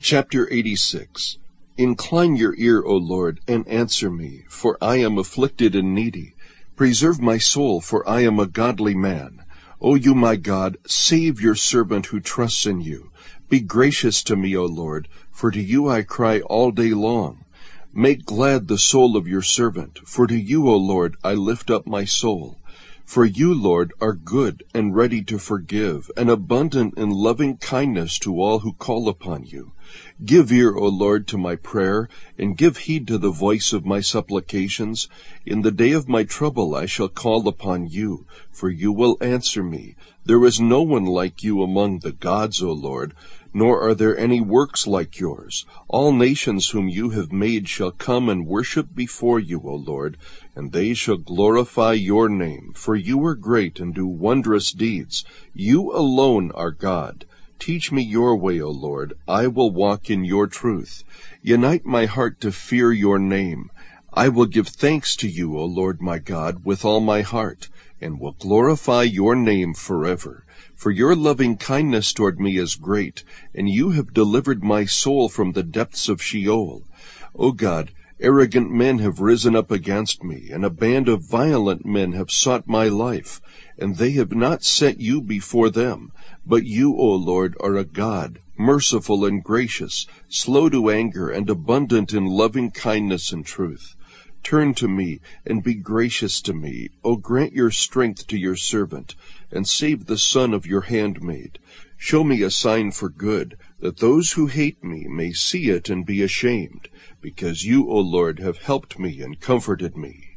Chapter 86. Incline your ear, O Lord, and answer me, for I am afflicted and needy. Preserve my soul, for I am a godly man. O you my God, save your servant who trusts in you. Be gracious to me, O Lord, for to you I cry all day long. Make glad the soul of your servant, for to you, O Lord, I lift up my soul. For you, Lord, are good and ready to forgive, and abundant in loving kindness to all who call upon you. Give ear, O Lord, to my prayer, and give heed to the voice of my supplications. In the day of my trouble I shall call upon you, for you will answer me. There is no one like you among the gods, O Lord, nor are there any works like yours. All nations whom you have made shall come and worship before you, O Lord, and they shall glorify your name, for you are great and do wondrous deeds. You alone are God. Teach me your way, O Lord. I will walk in your truth. Unite my heart to fear your name. I will give thanks to you, O Lord my God, with all my heart, and will glorify your name forever. For your loving kindness toward me is great, and you have delivered my soul from the depths of Sheol. O God, arrogant men have risen up against me, and a band of violent men have sought my life, and they have not set you before them. But you, O Lord, are a God, merciful and gracious, slow to anger, and abundant in loving kindness and truth. Turn to me, and be gracious to me. O grant your strength to your servant, and save the son of your handmaid. Show me a sign for good, that those who hate me may see it and be ashamed, because you, O Lord, have helped me and comforted me.